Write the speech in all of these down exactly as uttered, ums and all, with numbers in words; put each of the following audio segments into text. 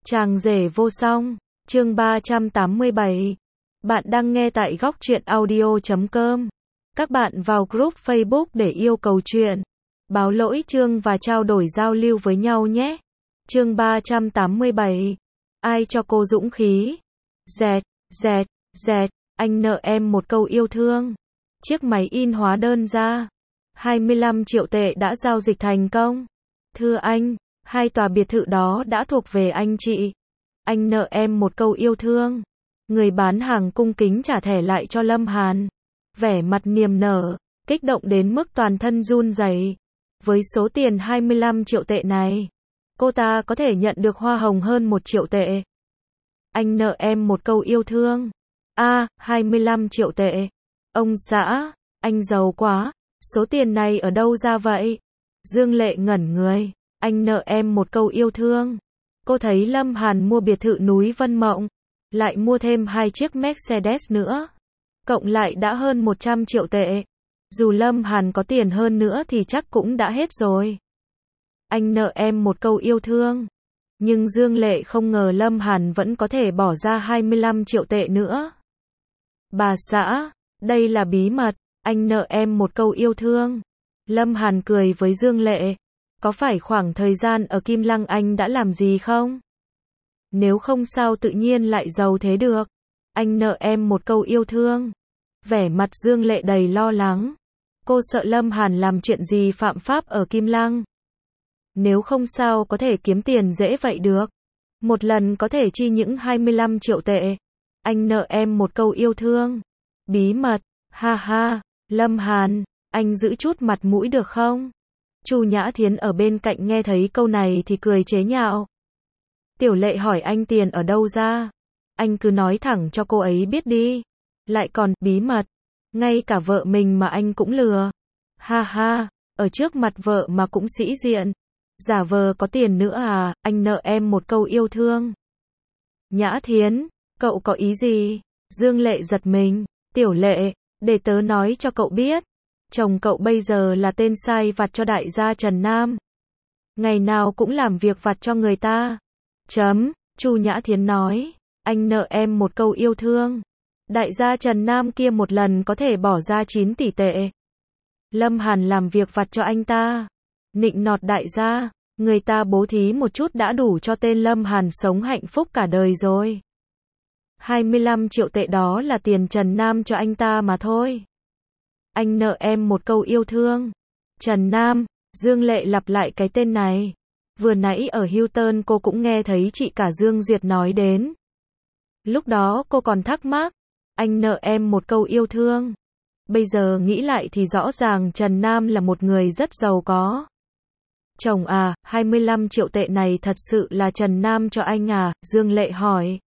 Chàng rể vô song, chương ba trăm tám mươi bảy. Bạn đang nghe tại góc truyện audio chấm com. Các bạn vào group Facebook để yêu cầu chuyện, báo lỗi chương và trao đổi giao lưu với nhau nhé. Chương ba trăm tám mươi bảy. Ai cho cô dũng khí? Dẹt, dẹt, dẹt, anh nợ em một câu yêu thương. Chiếc máy in hóa đơn ra. hai mươi lăm triệu tệ đã giao dịch thành công. Thưa anh, hai tòa biệt thự đó đã thuộc về anh chị. Anh nợ em một câu yêu thương. Người bán hàng cung kính trả thẻ lại cho Lâm Hàn. Vẻ mặt niềm nở, kích động đến mức toàn thân run rẩy. Với số tiền hai mươi lăm triệu tệ này, cô ta có thể nhận được hoa hồng hơn một triệu tệ. Anh nợ em một câu yêu thương. A, à, hai mươi lăm triệu tệ. Ông xã, anh giàu quá. Số tiền này ở đâu ra vậy? Dương Lệ ngẩn người. Anh nợ em một câu yêu thương. Cô thấy Lâm Hàn mua biệt thự núi Vân Mộng, lại mua thêm hai chiếc Mercedes nữa. Cộng lại đã hơn một trăm triệu tệ. Dù Lâm Hàn có tiền hơn nữa thì chắc cũng đã hết rồi. Anh nợ em một câu yêu thương. Nhưng Dương Lệ không ngờ Lâm Hàn vẫn có thể bỏ ra hai mươi lăm triệu tệ nữa. Bà xã, đây là bí mật, anh nợ em một câu yêu thương. Lâm Hàn cười với Dương Lệ. Có phải khoảng thời gian ở Kim Lăng anh đã làm gì không? Nếu không sao tự nhiên lại giàu thế được. Anh nợ em một câu yêu thương. Vẻ mặt Dương Lệ đầy lo lắng. Cô sợ Lâm Hàn làm chuyện gì phạm pháp ở Kim Lăng. Nếu không sao có thể kiếm tiền dễ vậy được. Một lần có thể chi những hai mươi lăm triệu tệ. Anh nợ em một câu yêu thương. Bí mật, ha ha, Lâm Hàn, anh giữ chút mặt mũi được không? Chu Nhã Thiến ở bên cạnh nghe thấy câu này thì cười chế nhạo. Tiểu Lệ hỏi anh tiền ở đâu ra? Anh cứ nói thẳng cho cô ấy biết đi. Lại còn, bí mật. Ngay cả vợ mình mà anh cũng lừa. Ha ha, ở trước mặt vợ mà cũng sĩ diện. Giả vờ có tiền nữa à, anh nợ em một câu yêu thương. Nhã Thiến, cậu có ý gì? Dương Lệ giật mình. Tiểu Lệ, để tớ nói cho cậu biết. Chồng cậu bây giờ là tên sai vặt cho đại gia Trần Nam. Ngày nào cũng làm việc vặt cho người ta. Chấm, Chu Nhã Thiến nói. Anh nợ em một câu yêu thương. Đại gia Trần Nam kia một lần có thể bỏ ra chín tỷ tệ. Lâm Hàn làm việc vặt cho anh ta. Nịnh nọt đại gia. Người ta bố thí một chút đã đủ cho tên Lâm Hàn sống hạnh phúc cả đời rồi. hai mươi lăm triệu tệ đó là tiền Trần Nam cho anh ta mà thôi. Anh nợ em một câu yêu thương. Trần Nam, Dương Lệ lặp lại cái tên này. Vừa nãy ở Hilton cô cũng nghe thấy chị cả Dương Duyệt nói đến. Lúc đó cô còn thắc mắc. Anh nợ em một câu yêu thương. Bây giờ nghĩ lại thì rõ ràng Trần Nam là một người rất giàu có. Chồng à, hai mươi lăm triệu tệ này thật sự là Trần Nam cho anh à? Dương Lệ hỏi.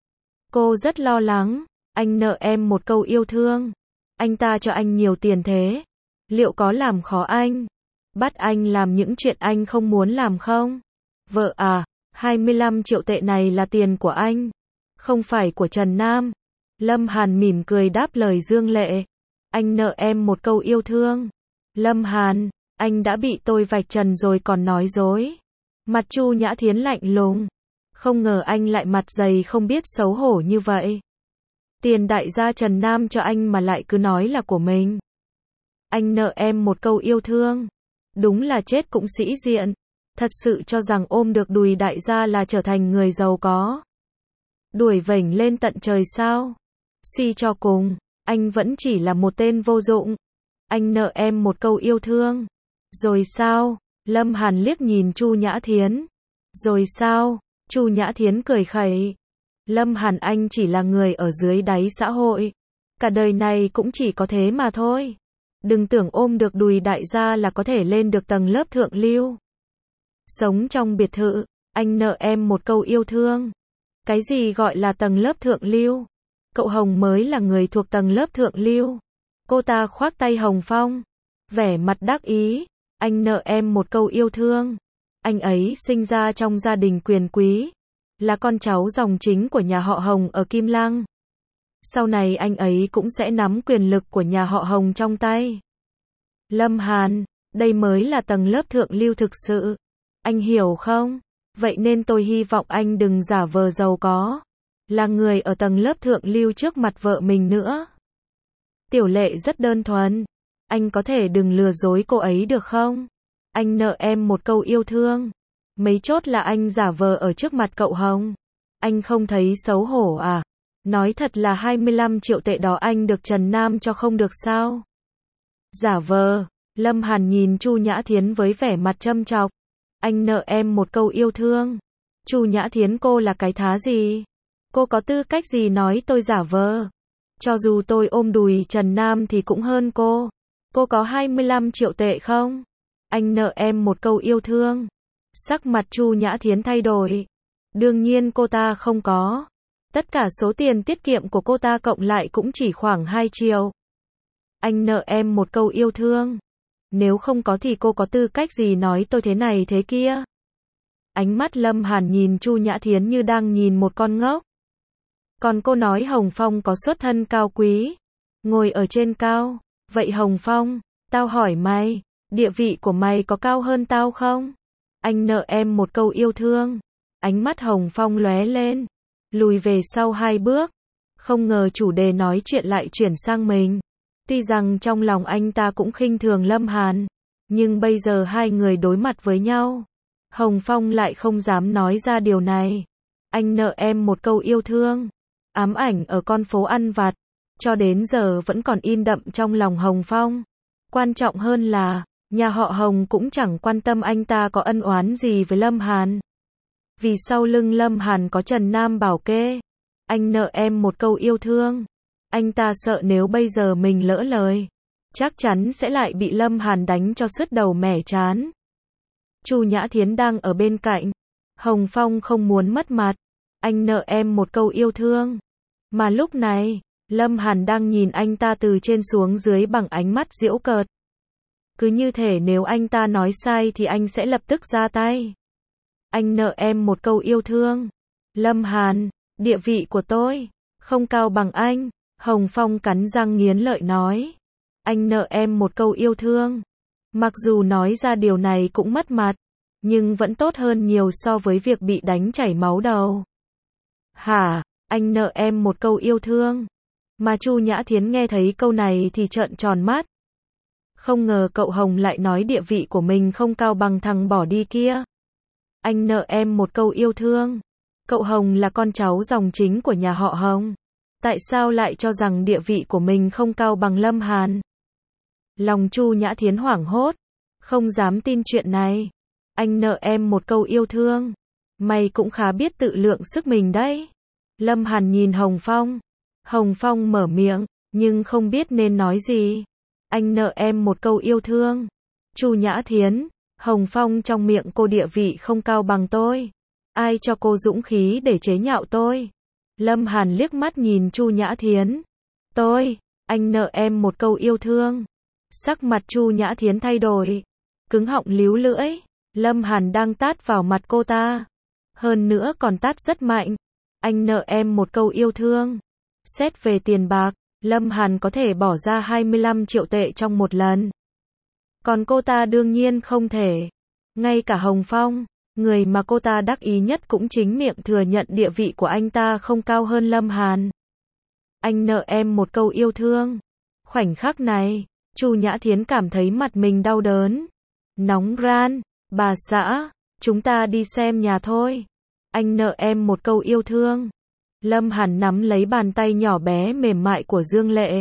Cô rất lo lắng. Anh nợ em một câu yêu thương. Anh ta cho anh nhiều tiền thế. Liệu có làm khó anh? Bắt anh làm những chuyện anh không muốn làm không? Vợ à, hai mươi lăm triệu tệ này là tiền của anh. Không phải của Trần Nam. Lâm Hàn mỉm cười đáp lời Dương Lệ. Anh nợ em một câu yêu thương. Lâm Hàn, anh đã bị tôi vạch trần rồi còn nói dối. Mặt Chu Nhã Thiến lạnh lùng. Không ngờ anh lại mặt dày không biết xấu hổ như vậy. Tiền đại gia Trần Nam cho anh mà lại cứ nói là của mình. Anh nợ em một câu yêu thương. Đúng là chết cũng sĩ diện. Thật sự cho rằng ôm được đùi đại gia là trở thành người giàu có. Đuổi vểnh lên tận trời sao? Suy cho cùng, anh vẫn chỉ là một tên vô dụng. Anh nợ em một câu yêu thương. Rồi sao? Lâm Hàn liếc nhìn Chu Nhã Thiến. Rồi sao? Chu Nhã Thiến cười khẩy. Lâm Hàn anh chỉ là người ở dưới đáy xã hội. Cả đời này cũng chỉ có thế mà thôi. Đừng tưởng ôm được đùi đại gia là có thể lên được tầng lớp thượng lưu. Sống trong biệt thự, anh nợ em một câu yêu thương. Cái gì gọi là tầng lớp thượng lưu? Cậu Hồng mới là người thuộc tầng lớp thượng lưu. Cô ta khoác tay Hồng Phong. Vẻ mặt đắc ý. Anh nợ em một câu yêu thương. Anh ấy sinh ra trong gia đình quyền quý. Là con cháu dòng chính của nhà họ Hồng ở Kim Lăng. Sau này anh ấy cũng sẽ nắm quyền lực của nhà họ Hồng trong tay. Lâm Hàn, đây mới là tầng lớp thượng lưu thực sự. Anh hiểu không? Vậy nên tôi hy vọng anh đừng giả vờ giàu có. Là người ở tầng lớp thượng lưu trước mặt vợ mình nữa. Tiểu Lệ rất đơn thuần. Anh có thể đừng lừa dối cô ấy được không? Anh nợ em một câu yêu thương. Mấy chốt là anh giả vờ ở trước mặt cậu Hồng. Anh không thấy xấu hổ à? Nói thật là hai mươi lăm triệu tệ đó anh được Trần Nam cho không được sao? Giả vờ. Lâm Hàn nhìn Chu Nhã Thiến với vẻ mặt châm chọc. Anh nợ em một câu yêu thương. Chu Nhã Thiến, cô là cái thá gì? Cô có tư cách gì nói tôi giả vờ? Cho dù tôi ôm đùi Trần Nam thì cũng hơn cô. Cô có hai mươi lăm triệu tệ không? Anh nợ em một câu yêu thương. Sắc mặt Chu Nhã Thiến thay đổi. Đương nhiên cô ta không có. Tất cả số tiền tiết kiệm của cô ta cộng lại cũng chỉ khoảng hai triệu. Anh nợ em một câu yêu thương. Nếu không có thì cô có tư cách gì nói tôi thế này thế kia? Ánh mắt Lâm Hàn nhìn Chu Nhã Thiến như đang nhìn một con ngốc. Còn cô nói Hồng Phong có xuất thân cao quý, ngồi ở trên cao. Vậy Hồng Phong, tao hỏi mày, địa vị của mày có cao hơn tao không? Anh nợ em một câu yêu thương. Ánh mắt Hồng Phong lóe lên, lùi về sau hai bước. Không ngờ chủ đề nói chuyện lại chuyển sang mình. Tuy rằng trong lòng anh ta cũng khinh thường Lâm Hàn, nhưng bây giờ hai người đối mặt với nhau, Hồng Phong lại không dám nói ra điều này. Anh nợ em một câu yêu thương. Ám ảnh ở con phố ăn vặt, cho đến giờ vẫn còn in đậm trong lòng Hồng Phong. Quan trọng hơn là, nhà họ Hồng cũng chẳng quan tâm anh ta có ân oán gì với Lâm Hàn. Vì sau lưng Lâm Hàn có Trần Nam bảo kê. Anh nợ em một câu yêu thương. Anh ta sợ nếu bây giờ mình lỡ lời, chắc chắn sẽ lại bị Lâm Hàn đánh cho sứt đầu mẻ trán. Chu Nhã Thiến đang ở bên cạnh. Hồng Phong không muốn mất mặt. Anh nợ em một câu yêu thương. Mà lúc này, Lâm Hàn đang nhìn anh ta từ trên xuống dưới bằng ánh mắt giễu cợt. Cứ như thể nếu anh ta nói sai thì anh sẽ lập tức ra tay. Anh nợ em một câu yêu thương. Lâm Hàn, địa vị của tôi không cao bằng anh. Hồng Phong cắn răng nghiến lợi nói. Anh nợ em một câu yêu thương. Mặc dù nói ra điều này cũng mất mặt, nhưng vẫn tốt hơn nhiều so với việc bị đánh chảy máu đầu. Hả? Anh nợ em một câu yêu thương. Mà Chu Nhã Thiến nghe thấy câu này thì trợn tròn mắt. Không ngờ cậu Hồng lại nói địa vị của mình không cao bằng thằng bỏ đi kia. Anh nợ em một câu yêu thương. Cậu Hồng là con cháu dòng chính của nhà họ Hồng. Tại sao lại cho rằng địa vị của mình không cao bằng Lâm Hàn? Lòng Chu Nhã Thiến hoảng hốt, không dám tin chuyện này. Anh nợ em một câu yêu thương. Mày cũng khá biết tự lượng sức mình đấy. Lâm Hàn nhìn Hồng Phong. Hồng Phong mở miệng, nhưng không biết nên nói gì. Anh nợ em một câu yêu thương. Chu Nhã Thiến, Hồng Phong trong miệng cô địa vị không cao bằng tôi. Ai cho cô dũng khí để chế nhạo tôi? Lâm Hàn liếc mắt nhìn Chu Nhã Thiến. Tôi, anh nợ em một câu yêu thương. Sắc mặt Chu Nhã Thiến thay đổi, cứng họng líu lưỡi. Lâm Hàn đang tát vào mặt cô ta. Hơn nữa còn tát rất mạnh. Anh nợ em một câu yêu thương. Xét về tiền bạc, Lâm Hàn có thể bỏ ra hai mươi lăm triệu tệ trong một lần. Còn cô ta đương nhiên không thể. Ngay cả Hồng Phong, người mà cô ta đắc ý nhất cũng chính miệng thừa nhận địa vị của anh ta không cao hơn Lâm Hàn. Anh nợ em một câu yêu thương. Khoảnh khắc này, Chu Nhã Thiến cảm thấy mặt mình đau đớn. Nóng ran, bà xã, chúng ta đi xem nhà thôi. Anh nợ em một câu yêu thương. Lâm Hàn nắm lấy bàn tay nhỏ bé mềm mại của Dương Lệ.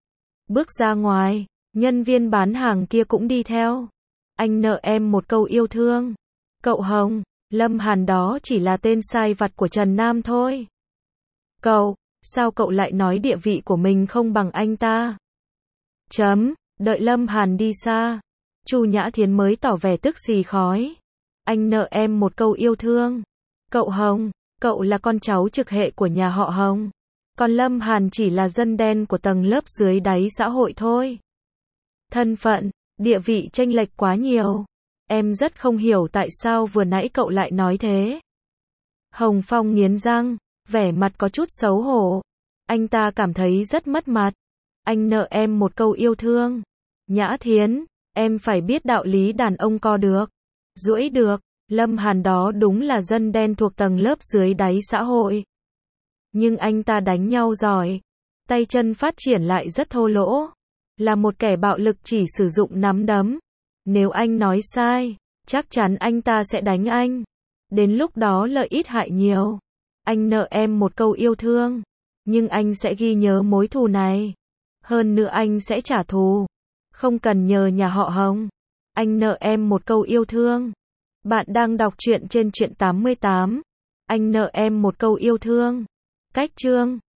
Bước ra ngoài, nhân viên bán hàng kia cũng đi theo. Anh nợ em một câu yêu thương. Cậu Hồng, Lâm Hàn đó chỉ là tên sai vặt của Trần Nam thôi. Cậu, sao cậu lại nói địa vị của mình không bằng anh ta? Chấm, đợi Lâm Hàn đi xa, Chu Nhã Thiến mới tỏ vẻ tức xì khói. Anh nợ em một câu yêu thương. Cậu Hồng, cậu là con cháu trực hệ của nhà họ Hồng. Còn Lâm Hàn chỉ là dân đen của tầng lớp dưới đáy xã hội thôi. Thân phận, địa vị chênh lệch quá nhiều. Em rất không hiểu tại sao vừa nãy cậu lại nói thế. Hồng Phong nghiến răng, vẻ mặt có chút xấu hổ. Anh ta cảm thấy rất mất mặt. Anh nợ em một câu yêu thương. Nhã Thiến, em phải biết đạo lý đàn ông co được, duỗi được, Lâm Hàn đó đúng là dân đen thuộc tầng lớp dưới đáy xã hội. Nhưng anh ta đánh nhau giỏi. Tay chân phát triển lại rất thô lỗ. Là một kẻ bạo lực chỉ sử dụng nắm đấm. Nếu anh nói sai, chắc chắn anh ta sẽ đánh anh. Đến lúc đó lợi ít hại nhiều. Anh nợ em một câu yêu thương. Nhưng anh sẽ ghi nhớ mối thù này. Hơn nữa anh sẽ trả thù. Không cần nhờ nhà họ Hồng. Anh nợ em một câu yêu thương. Bạn đang đọc truyện trên truyện tám mươi tám. Anh nợ em một câu yêu thương. Cách chương